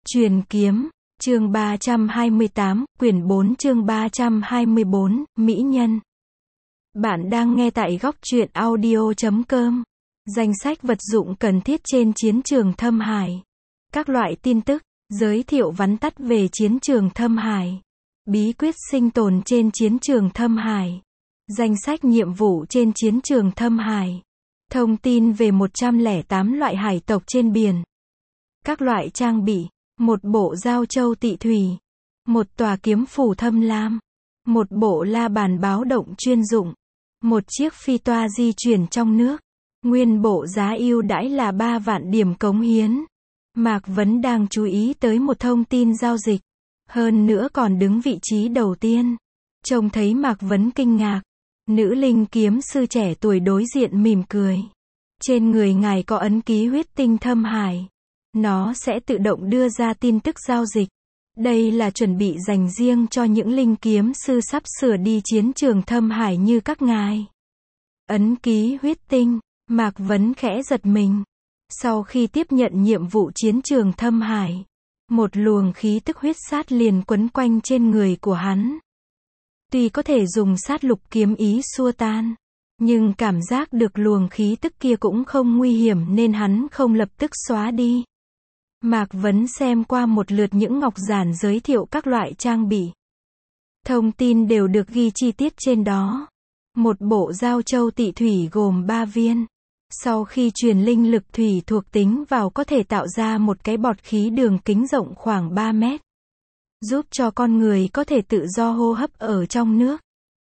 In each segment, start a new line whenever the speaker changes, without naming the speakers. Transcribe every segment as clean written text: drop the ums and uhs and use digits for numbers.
Truyền kiếm, chương 328, quyển 4 chương 324, Mỹ Nhân. Bạn đang nghe tại góc truyện audio.com. Danh sách vật dụng cần thiết trên chiến trường Thâm Hải. Các loại tin tức, giới thiệu vắn tắt về chiến trường Thâm Hải. Bí quyết sinh tồn trên chiến trường Thâm Hải. Danh sách nhiệm vụ trên chiến trường Thâm Hải. Thông tin về 108 loại hải tộc trên biển. Các loại trang bị. Một bộ dao châu tị thủy. Một tòa kiếm phủ thâm lam. Một bộ la bàn báo động chuyên dụng. Một chiếc phi toa di chuyển trong nước. Nguyên bộ giá ưu đãi là 3 vạn điểm cống hiến. Mạc Vấn đang chú ý tới một thông tin giao dịch. Hơn nữa còn đứng vị trí đầu tiên. Trông thấy Mạc Vấn kinh ngạc. Nữ linh kiếm sư trẻ tuổi đối diện mỉm cười. Trên người ngài có ấn ký huyết tinh Thâm Hải. Nó sẽ tự động đưa ra tin tức giao dịch. Đây là chuẩn bị dành riêng cho những linh kiếm sư sắp sửa đi chiến trường Thâm Hải như các ngài. Ấn ký huyết tinh, Mạc Vấn khẽ giật mình. Sau khi tiếp nhận nhiệm vụ chiến trường Thâm Hải, một luồng khí tức huyết sát liền quấn quanh trên người của hắn. Tuy có thể dùng sát lục kiếm ý xua tan, nhưng cảm giác được luồng khí tức kia cũng không nguy hiểm nên hắn không lập tức xóa đi. Mạc Vấn xem qua một lượt những ngọc giản giới thiệu các loại trang bị. Thông tin đều được ghi chi tiết trên đó. Một bộ dao châu tị thủy gồm 3 viên. Sau khi truyền linh lực thủy thuộc tính vào có thể tạo ra một cái bọt khí đường kính rộng khoảng 3 mét. Giúp cho con người có thể tự do hô hấp ở trong nước.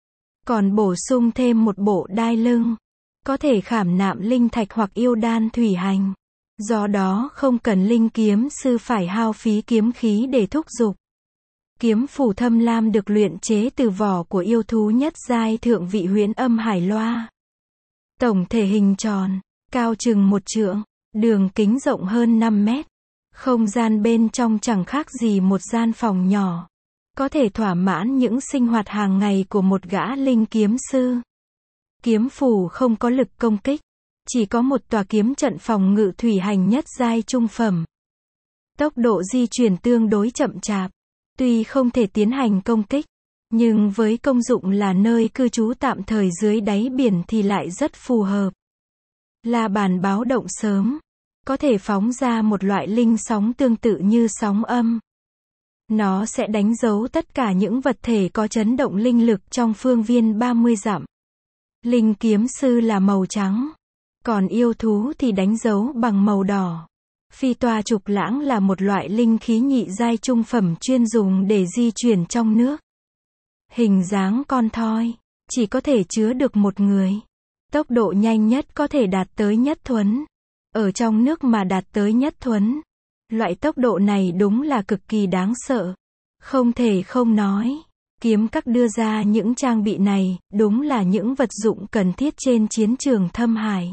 Còn bổ sung thêm một bộ đai lưng. Có thể khảm nạm linh thạch hoặc yêu đan thủy hành. Do đó không cần linh kiếm sư phải hao phí kiếm khí để thúc giục. Kiếm phủ thâm lam được luyện chế từ vỏ của yêu thú nhất giai thượng vị huyễn âm hải loa. Tổng thể hình tròn, cao chừng 1 trượng, đường kính rộng hơn 5 mét. Không gian bên trong chẳng khác gì một gian phòng nhỏ. Có thể thỏa mãn những sinh hoạt hàng ngày của một gã linh kiếm sư. Kiếm phủ không có lực công kích. Chỉ có một tòa kiếm trận phòng ngự thủy hành nhất giai trung phẩm. Tốc độ di chuyển tương đối chậm chạp. Tuy không thể tiến hành công kích, nhưng với công dụng là nơi cư trú tạm thời dưới đáy biển thì lại rất phù hợp. La bàn báo động sớm. Có thể phóng ra một loại linh sóng tương tự như sóng âm. Nó sẽ đánh dấu tất cả những vật thể có chấn động linh lực trong phương viên 30 dặm. Linh kiếm sư là màu trắng. Còn yêu thú thì đánh dấu bằng màu đỏ. Phi toa trục lãng là một loại linh khí nhị giai trung phẩm chuyên dùng để di chuyển trong nước. Hình dáng con thoi, chỉ có thể chứa được một người. Tốc độ nhanh nhất có thể đạt tới nhất thuấn. Ở trong nước mà đạt tới nhất thuấn. Loại tốc độ này đúng là cực kỳ đáng sợ. Không thể không nói. Kiếm các đưa ra những trang bị này, đúng là những vật dụng cần thiết trên chiến trường Thâm Hải.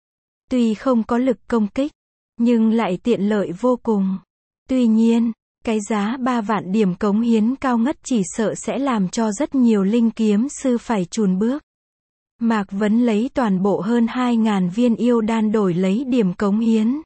Tuy không có lực công kích, nhưng lại tiện lợi vô cùng. Tuy nhiên, cái giá 3 vạn điểm cống hiến cao ngất chỉ sợ sẽ làm cho rất nhiều linh kiếm sư phải chùn bước. Mạc Vấn lấy toàn bộ hơn 2.000 viên yêu đan đổi lấy điểm cống hiến.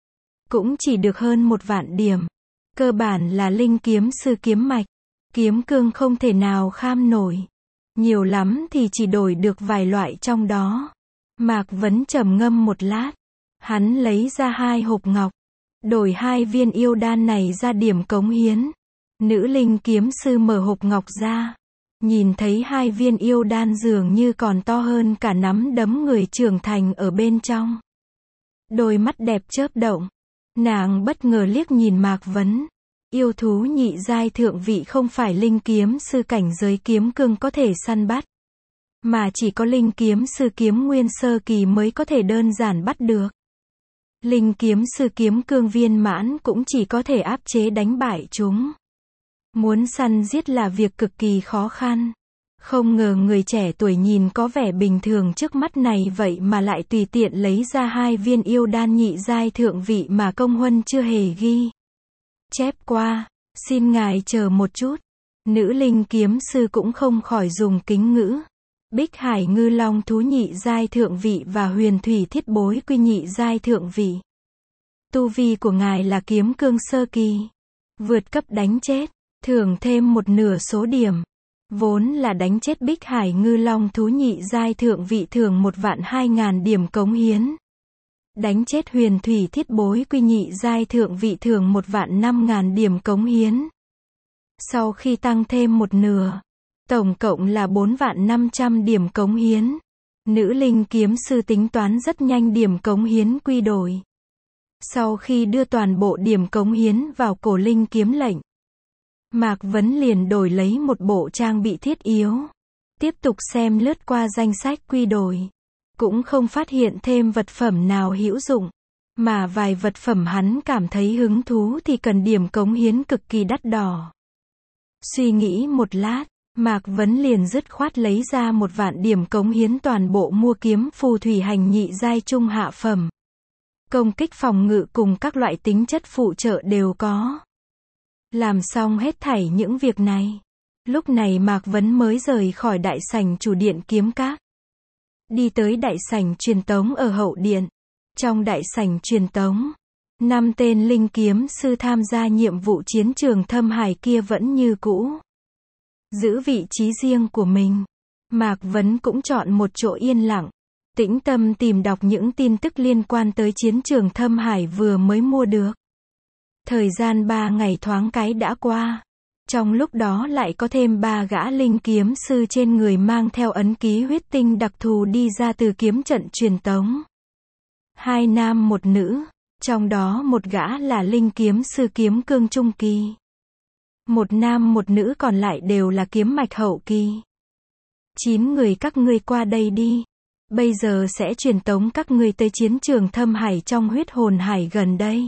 Cũng chỉ được hơn 1 vạn điểm. Cơ bản là linh kiếm sư kiếm mạch. Kiếm cương không thể nào kham nổi. Nhiều lắm thì chỉ đổi được vài loại trong đó. Mạc Vấn trầm ngâm một lát. Hắn lấy ra 2 hộp ngọc. Đổi 2 viên yêu đan này ra điểm cống hiến. Nữ linh kiếm sư mở hộp ngọc ra. Nhìn thấy 2 viên yêu đan dường như còn to hơn cả nắm đấm người trưởng thành ở bên trong. Đôi mắt đẹp chớp động. Nàng bất ngờ liếc nhìn Mạc Vấn. Yêu thú nhị giai thượng vị không phải linh kiếm sư cảnh giới kiếm cương có thể săn bắt. Mà chỉ có linh kiếm sư kiếm nguyên sơ kỳ mới có thể đơn giản bắt được. Linh kiếm sư kiếm cương viên mãn cũng chỉ có thể áp chế đánh bại chúng. Muốn săn giết là việc cực kỳ khó khăn. Không ngờ người trẻ tuổi nhìn có vẻ bình thường trước mắt này vậy mà lại tùy tiện lấy ra 2 viên yêu đan nhị giai thượng vị mà công huân chưa hề ghi. Chép qua, xin ngài chờ một chút. Nữ linh kiếm sư cũng không khỏi dùng kính ngữ. Bích hải ngư long thú nhị giai thượng vị và huyền thủy thiết bối quy nhị giai thượng vị. Tu vi của ngài là kiếm cương sơ kỳ. Vượt cấp đánh chết, thưởng thêm một nửa số điểm. Vốn là đánh chết Bích Hải ngư long thú nhị giai thượng vị thưởng 1.200.000 điểm cống hiến. Đánh chết huyền thủy thiết bối quy nhị giai thượng vị thưởng 1.500.000 điểm cống hiến. Sau khi tăng thêm một nửa, tổng cộng là 4.500.000 điểm cống hiến. Nữ linh kiếm sư tính toán rất nhanh điểm cống hiến quy đổi. Sau khi đưa toàn bộ điểm cống hiến vào cổ linh kiếm lệnh, Mạc Vấn liền đổi lấy một bộ trang bị thiết yếu. Tiếp tục xem lướt qua danh sách quy đổi. Cũng không phát hiện thêm vật phẩm nào hữu dụng. Mà vài vật phẩm hắn cảm thấy hứng thú thì cần điểm cống hiến cực kỳ đắt đỏ. Suy nghĩ một lát, Mạc Vấn liền dứt khoát lấy ra 1.000.000 điểm cống hiến toàn bộ mua kiếm phù thủy hành nhị giai trung hạ phẩm. Công kích phòng ngự cùng các loại tính chất phụ trợ đều có. Làm xong hết thảy những việc này. Lúc này Mạc Vấn mới rời khỏi đại sảnh chủ điện kiếm các. Đi tới đại sảnh truyền tống ở hậu điện. Trong đại sảnh truyền tống, 5 tên linh kiếm sư tham gia nhiệm vụ chiến trường thâm hải kia vẫn như cũ. Giữ vị trí riêng của mình. Mạc Vấn cũng chọn một chỗ yên lặng, tĩnh tâm tìm đọc những tin tức liên quan tới chiến trường thâm hải vừa mới mua được. Thời gian 3 ngày thoáng cái đã qua. Trong lúc đó lại có thêm 3 gã linh kiếm sư trên người mang theo ấn ký huyết tinh đặc thù đi ra từ kiếm trận truyền tống. 2 nam một nữ, trong đó một gã là linh kiếm sư kiếm cương trung kỳ. Một nam một nữ còn lại đều là kiếm mạch hậu kỳ. 9 người các ngươi qua đây đi. Bây giờ sẽ truyền tống các ngươi tới chiến trường thâm hải trong huyết hồn hải gần đây.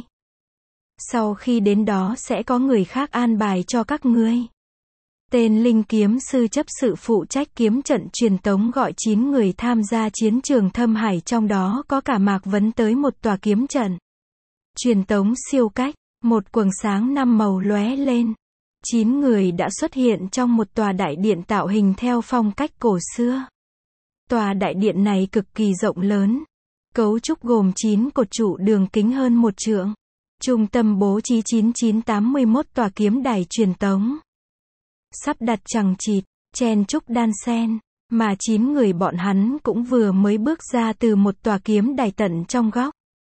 Sau khi đến đó sẽ có người khác an bài cho các ngươi. Tên linh kiếm sư chấp sự phụ trách kiếm trận truyền tống gọi 9 người tham gia chiến trường thâm hải, trong đó có cả Mạc Vấn tới một tòa kiếm trận. Truyền tống siêu cách, một quầng sáng 5 màu lóe lên. 9 người đã xuất hiện trong một tòa đại điện tạo hình theo phong cách cổ xưa. Tòa đại điện này cực kỳ rộng lớn. Cấu trúc gồm 9 cột trụ đường kính hơn 1 trượng. Trung tâm bố trí 9981 tòa kiếm đài truyền tống. Sắp đặt chằng chịt, chen chúc đan xen, mà 9 người bọn hắn cũng vừa mới bước ra từ một tòa kiếm đài tận trong góc.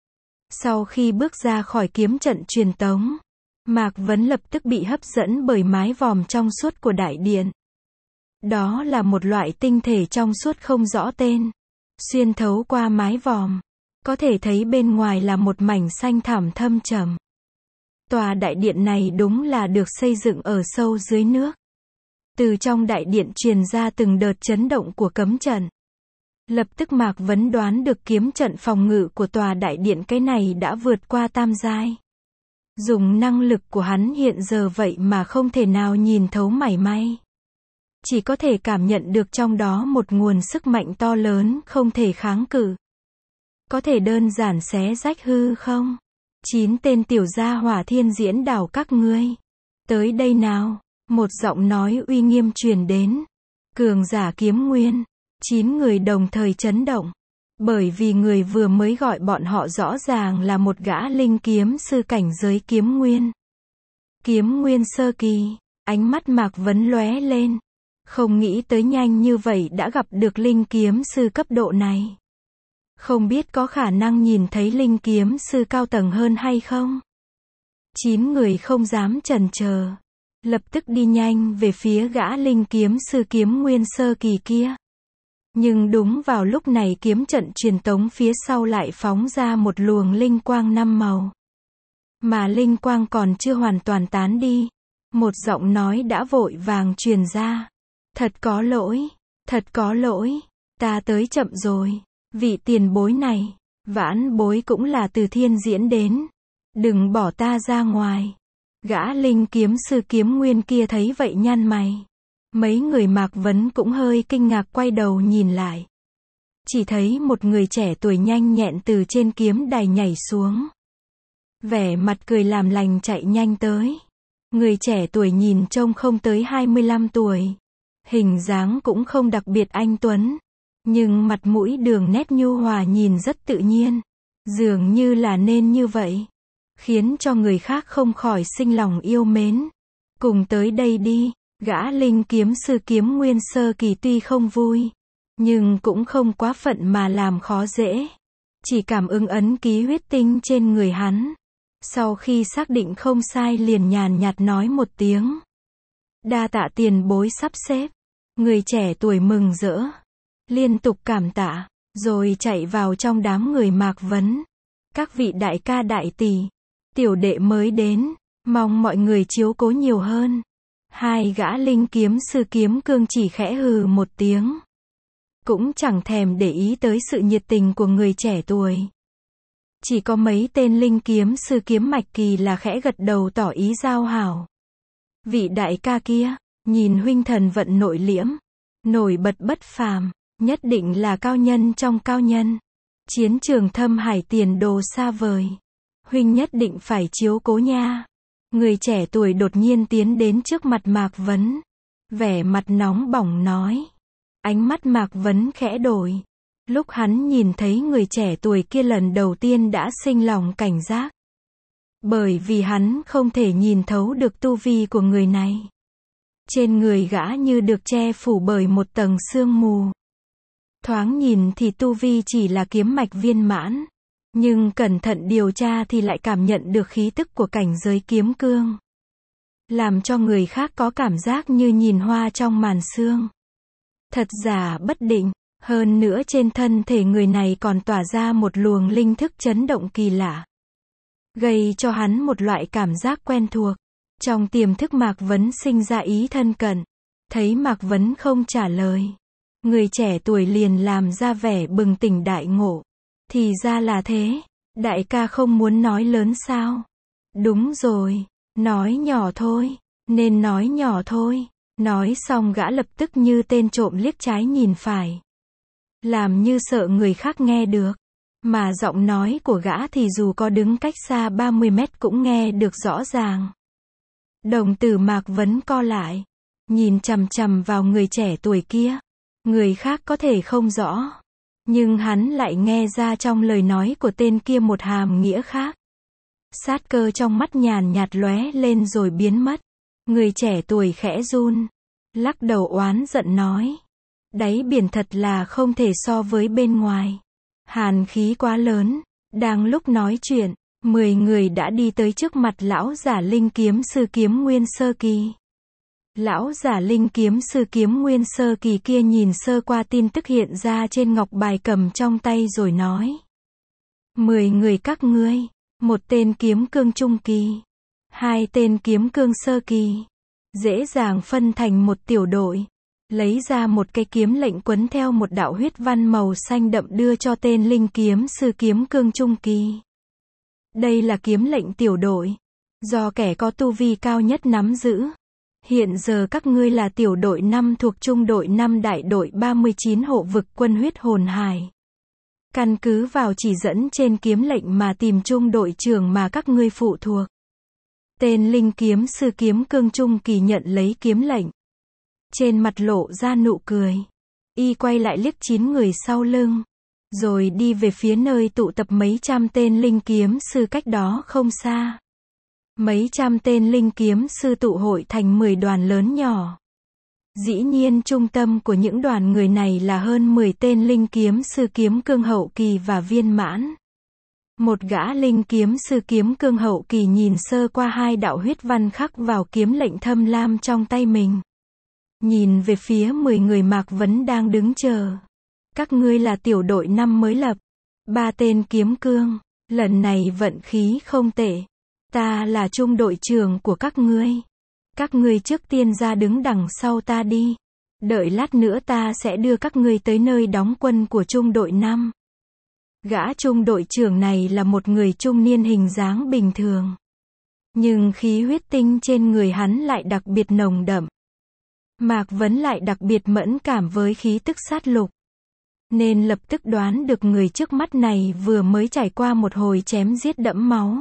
Sau khi bước ra khỏi kiếm trận truyền tống, Mạc Vấn lập tức bị hấp dẫn bởi mái vòm trong suốt của đại điện. Đó là một loại tinh thể trong suốt không rõ tên. Xuyên thấu qua mái vòm, có thể thấy bên ngoài là một mảnh xanh thẳm thâm trầm. Tòa đại điện này đúng là được xây dựng ở sâu dưới nước. Từ trong đại điện truyền ra từng đợt chấn động của cấm trận. Lập tức Mạc Vấn đoán được kiếm trận phòng ngự của tòa đại điện cái này đã vượt qua tam giai. Dùng năng lực của hắn hiện giờ vậy mà không thể nào nhìn thấu mảy may. Chỉ có thể cảm nhận được trong đó một nguồn sức mạnh to lớn không thể kháng cự. Có thể đơn giản xé rách hư không? 9 tên tiểu gia hỏa thiên diễn đảo các ngươi. Tới đây nào. Một giọng nói uy nghiêm truyền đến. Cường giả kiếm nguyên. 9 người đồng thời chấn động. Bởi vì người vừa mới gọi bọn họ rõ ràng là một gã linh kiếm sư cảnh giới kiếm nguyên. Kiếm nguyên sơ kỳ. Ánh mắt Mạc Vấn lóe lên. Không nghĩ tới nhanh như vậy đã gặp được linh kiếm sư cấp độ này. Không biết có khả năng nhìn thấy linh kiếm sư cao tầng hơn hay không? 9 người không dám chần chờ. Lập tức đi nhanh về phía gã linh kiếm sư kiếm nguyên sơ kỳ kia. Nhưng đúng vào lúc này kiếm trận truyền tống phía sau lại phóng ra một luồng linh quang 5 màu. Mà linh quang còn chưa hoàn toàn tán đi. Một giọng nói đã vội vàng truyền ra. Thật có lỗi, ta tới chậm rồi. Vị tiền bối này, vãn bối cũng là từ thiên diễn đến. Đừng bỏ ta ra ngoài. Gã linh kiếm sư kiếm nguyên kia thấy vậy nhăn mày. Mấy người Mạc Vấn cũng hơi kinh ngạc quay đầu nhìn lại. Chỉ thấy một người trẻ tuổi nhanh nhẹn từ trên kiếm đài nhảy xuống. Vẻ mặt cười làm lành chạy nhanh tới. Người trẻ tuổi nhìn trông không tới 25 tuổi. Hình dáng cũng không đặc biệt anh tuấn. Nhưng mặt mũi đường nét nhu hòa nhìn rất tự nhiên. Dường như là nên như vậy. khiến cho người khác không khỏi sinh lòng yêu mến. Cùng tới đây đi, gã linh kiếm sư kiếm nguyên sơ kỳ tuy không vui, nhưng cũng không quá phận mà làm khó dễ. Chỉ cảm ứng ấn ký huyết tinh trên người hắn. Sau khi xác định không sai liền nhàn nhạt nói một tiếng. Đa tạ tiền bối sắp xếp. Người trẻ tuổi mừng rỡ, liên tục cảm tạ, rồi chạy vào trong đám người Mạc Vấn. Các vị đại ca đại tỷ, tiểu đệ mới đến, mong mọi người chiếu cố nhiều hơn. Hai gã linh kiếm sư kiếm cương chỉ khẽ hừ một tiếng. Cũng chẳng thèm để ý tới sự nhiệt tình của người trẻ tuổi. Chỉ có mấy tên linh kiếm sư kiếm mạch kỳ là khẽ gật đầu tỏ ý giao hảo. Vị đại ca kia, nhìn huynh thần vận nội liễm, nổi bật bất phàm, nhất định là cao nhân trong cao nhân. Chiến trường thâm hải tiền đồ xa vời. Huynh nhất định phải chiếu cố nha. Người trẻ tuổi đột nhiên tiến đến trước mặt Mạc Vấn. Vẻ mặt nóng bỏng nói. Ánh mắt Mạc Vấn khẽ đổi. Lúc hắn nhìn thấy người trẻ tuổi kia lần đầu tiên đã sinh lòng cảnh giác. Bởi vì hắn không thể nhìn thấu được tu vi của người này. Trên người gã như được che phủ bởi một tầng sương mù. Thoáng nhìn thì tu vi chỉ là kiếm mạch viên mãn. Nhưng cẩn thận điều tra thì lại cảm nhận được khí tức của cảnh giới kiếm cương. Làm cho người khác có cảm giác như nhìn hoa trong màn sương. Thật giả bất định. Hơn nữa trên thân thể người này còn tỏa ra một luồng linh thức chấn động kỳ lạ. Gây cho hắn một loại cảm giác quen thuộc. Trong tiềm thức Mạc Vấn sinh ra ý thân cận. Thấy Mạc Vấn không trả lời. Người trẻ tuổi liền làm ra vẻ bừng tỉnh đại ngộ. Thì ra là thế. Đại ca không muốn nói lớn sao? Đúng rồi. Nói nhỏ thôi. Nên nói nhỏ thôi. Nói xong gã lập tức như tên trộm liếc trái nhìn phải. Làm như sợ người khác nghe được. Mà giọng nói của gã thì dù có đứng cách xa 30 mét cũng nghe được rõ ràng. Đồng tử Mạc Vấn co lại. Nhìn chằm chằm vào người trẻ tuổi kia. Người khác có thể không rõ. Nhưng hắn lại nghe ra trong lời nói của tên kia một hàm nghĩa khác. Sát cơ trong mắt nhàn nhạt lóe lên rồi biến mất. Người trẻ tuổi khẽ run. Lắc đầu oán giận nói. Đáy biển thật là không thể so với bên ngoài. Hàn khí quá lớn. Đang lúc nói chuyện, 10 người đã đi tới trước mặt lão giả linh kiếm sư kiếm nguyên sơ kỳ. Lão giả linh kiếm sư kiếm nguyên sơ kỳ kia nhìn sơ qua tin tức hiện ra trên ngọc bài cầm trong tay rồi nói. 10 người các ngươi, một tên kiếm cương trung kỳ, 2 tên kiếm cương sơ kỳ. Dễ dàng phân thành một tiểu đội. Lấy ra một cây kiếm lệnh quấn theo một đạo huyết văn màu xanh đậm đưa cho tên linh kiếm sư kiếm cương trung kỳ. Đây là kiếm lệnh tiểu đội. Do kẻ có tu vi cao nhất nắm giữ. Hiện giờ các ngươi là tiểu đội 5 thuộc trung đội 5 đại đội 39 hộ vực quân huyết hồn hải. Căn cứ vào chỉ dẫn trên kiếm lệnh mà tìm trung đội trưởng mà các ngươi phụ thuộc. Tên linh kiếm sư kiếm cương trung kỳ nhận lấy kiếm lệnh. Trên mặt lộ ra nụ cười. Y quay lại liếc 9 người sau lưng. Rồi đi về phía nơi tụ tập mấy trăm tên linh kiếm sư cách đó không xa. Mấy trăm tên linh kiếm sư tụ hội thành 10 đoàn lớn nhỏ. Dĩ nhiên trung tâm của những đoàn người này là hơn 10 tên linh kiếm sư kiếm cương hậu kỳ và viên mãn. Một gã linh kiếm sư kiếm cương hậu kỳ nhìn sơ qua 2 đạo huyết văn khắc vào kiếm lệnh thâm lam trong tay mình. Nhìn về phía 10 người Mạc Vấn đang đứng chờ. Các ngươi là tiểu đội 5 mới lập. 3 tên kiếm cương. Lần này vận khí không tệ. Ta là trung đội trưởng của các ngươi. Các ngươi trước tiên ra đứng đằng sau ta đi. Đợi lát nữa ta sẽ đưa các ngươi tới nơi đóng quân của trung đội 5. Gã trung đội trưởng này là một người trung niên hình dáng bình thường. Nhưng khí huyết tinh trên người hắn lại đặc biệt nồng đậm. Mạc Vấn lại đặc biệt mẫn cảm với khí tức sát lục. Nên lập tức đoán được người trước mắt này vừa mới trải qua một hồi chém giết đẫm máu.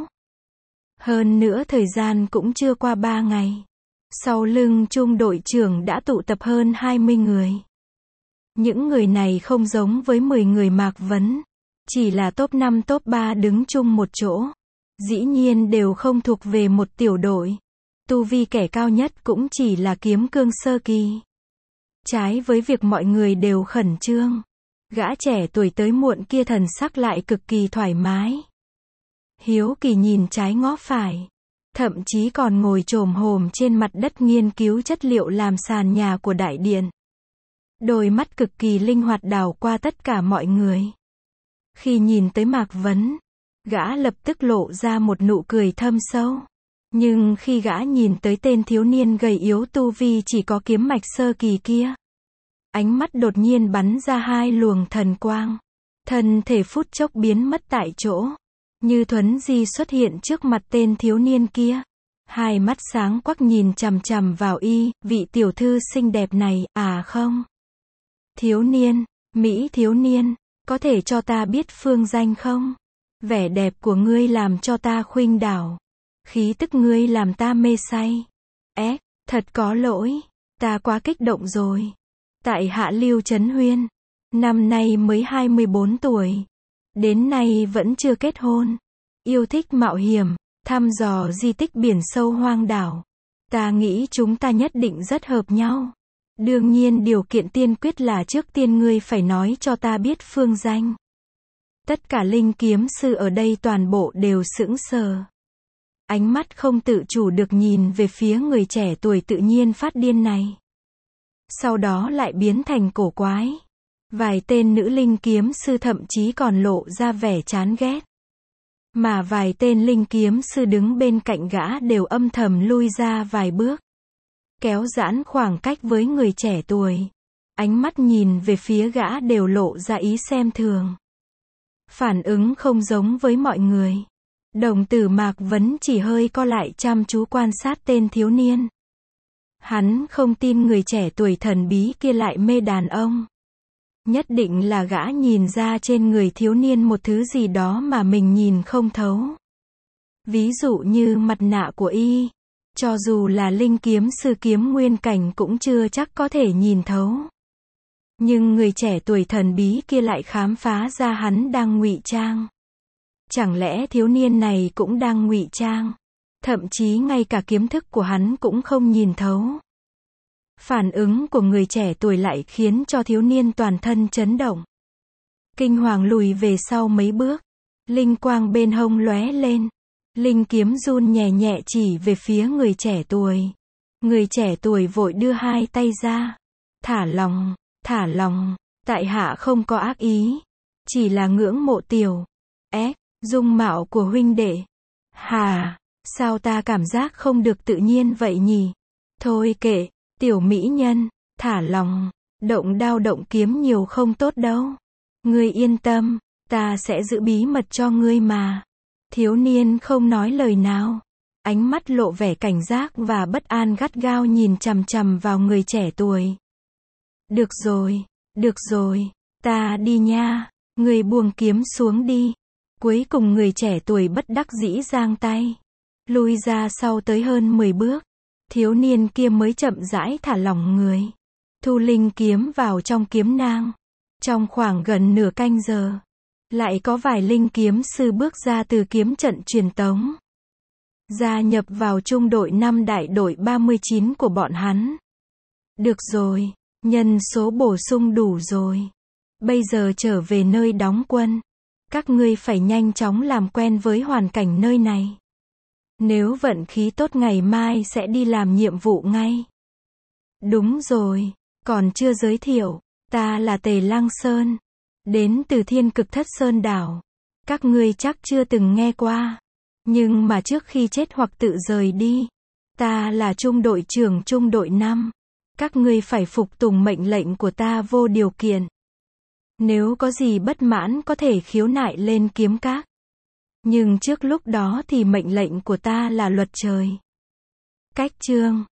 Hơn nữa thời gian cũng chưa qua 3 ngày. Sau lưng trung đội trưởng đã tụ tập hơn 20 người. Những người này không giống với 10 người Mạc Vấn. Chỉ là top 5 top 3 đứng chung một chỗ. dĩ nhiên đều không thuộc về một tiểu đội. Tu vi kẻ cao nhất cũng chỉ là kiếm cương sơ kỳ. Trái với việc mọi người đều khẩn trương, gã trẻ tuổi tới muộn kia thần sắc lại cực kỳ thoải mái. Hiếu kỳ nhìn trái ngó phải, thậm chí còn ngồi chồm hổm trên mặt đất nghiên cứu chất liệu làm sàn nhà của đại điện. Đôi mắt cực kỳ linh hoạt đảo qua tất cả mọi người. Khi nhìn tới Mạc Vấn, gã lập tức lộ ra một nụ cười thâm sâu. Nhưng khi gã nhìn tới tên thiếu niên gầy yếu tu vi chỉ có kiếm mạch sơ kỳ kia, ánh mắt đột nhiên bắn ra hai luồng thần quang. Thân thể phút chốc biến mất tại chỗ. Như thuấn di xuất hiện trước mặt tên thiếu niên kia. Hai mắt sáng quắc nhìn chằm chằm vào y, vị tiểu thư xinh đẹp này, à không. Thiếu niên, Mỹ thiếu niên, có thể cho ta biết phương danh không? Vẻ đẹp của ngươi làm cho ta khuynh đảo. Khí tức ngươi làm ta mê say. Thật có lỗi, ta quá kích động rồi. Tại hạ Lưu Chấn Huyên, năm nay mới 24 tuổi. Đến nay vẫn chưa kết hôn. Yêu thích mạo hiểm, thăm dò di tích biển sâu hoang đảo. Ta nghĩ chúng ta nhất định rất hợp nhau. Đương nhiên điều kiện tiên quyết là trước tiên ngươi phải nói cho ta biết phương danh. Tất cả linh kiếm sư ở đây toàn bộ đều sững sờ. Ánh mắt không tự chủ được nhìn về phía người trẻ tuổi tự nhiên phát điên này. Sau đó lại biến thành cổ quái. Vài tên nữ linh kiếm sư thậm chí còn lộ ra vẻ chán ghét. Mà vài tên linh kiếm sư đứng bên cạnh gã đều âm thầm lui ra vài bước. Kéo giãn khoảng cách với người trẻ tuổi. Ánh mắt nhìn về phía gã đều lộ ra ý xem thường. Phản ứng không giống với mọi người. Đồng tử Mạc Vấn chỉ hơi co lại chăm chú quan sát tên thiếu niên. Hắn không tin người trẻ tuổi thần bí kia lại mê đàn ông. Nhất định là gã nhìn ra trên người thiếu niên một thứ gì đó mà mình nhìn không thấu. Ví dụ như mặt nạ của y. Cho dù là linh kiếm sư kiếm nguyên cảnh cũng chưa chắc có thể nhìn thấu. Nhưng người trẻ tuổi thần bí kia lại khám phá ra hắn đang ngụy trang. Chẳng lẽ thiếu niên này cũng đang ngụy trang? Thậm chí ngay cả kiếm thức của hắn cũng không nhìn thấu. Phản ứng của người trẻ tuổi lại khiến cho thiếu niên toàn thân chấn động. Kinh hoàng lùi về sau mấy bước. Linh quang bên hông lóe lên. Linh kiếm run nhẹ nhẹ chỉ về phía người trẻ tuổi. Người trẻ tuổi vội đưa hai tay ra. Thả lòng, tại hạ không có ác ý. Chỉ là ngưỡng mộ tiểu. Dung mạo của huynh đệ. Hà, sao ta cảm giác không được tự nhiên vậy nhỉ? Thôi kệ, tiểu mỹ nhân, thả lòng, động đao động kiếm nhiều không tốt đâu. Ngươi yên tâm, ta sẽ giữ bí mật cho ngươi mà. Thiếu niên không nói lời nào. Ánh mắt lộ vẻ cảnh giác và bất an gắt gao nhìn chằm chằm vào người trẻ tuổi. Được rồi, ta đi nha. Ngươi buông kiếm xuống đi. Cuối cùng người trẻ tuổi bất đắc dĩ giang tay. Lui ra sau tới hơn 10 bước. Thiếu niên kia mới chậm rãi thả lỏng người. Thu linh kiếm vào trong kiếm nang. Trong khoảng gần nửa canh giờ. Lại có vài linh kiếm sư bước ra từ kiếm trận truyền tống. Gia nhập vào trung đội 5 đại đội 39 của bọn hắn. Được rồi, nhân số bổ sung đủ rồi. Bây giờ trở về nơi đóng quân. Các ngươi phải nhanh chóng làm quen với hoàn cảnh nơi này. Nếu vận khí tốt ngày mai sẽ đi làm nhiệm vụ ngay. Đúng rồi, còn chưa giới thiệu, ta là Tề Lăng Sơn. Đến từ Thiên Cực Thất Sơn đảo. Các ngươi chắc chưa từng nghe qua. Nhưng mà trước khi chết hoặc tự rời đi, ta là trung đội trưởng trung đội 5. Các ngươi phải phục tùng mệnh lệnh của ta vô điều kiện. Nếu có gì bất mãn có thể khiếu nại lên kiếm các. Nhưng trước lúc đó thì mệnh lệnh của ta là luật trời. Cách chương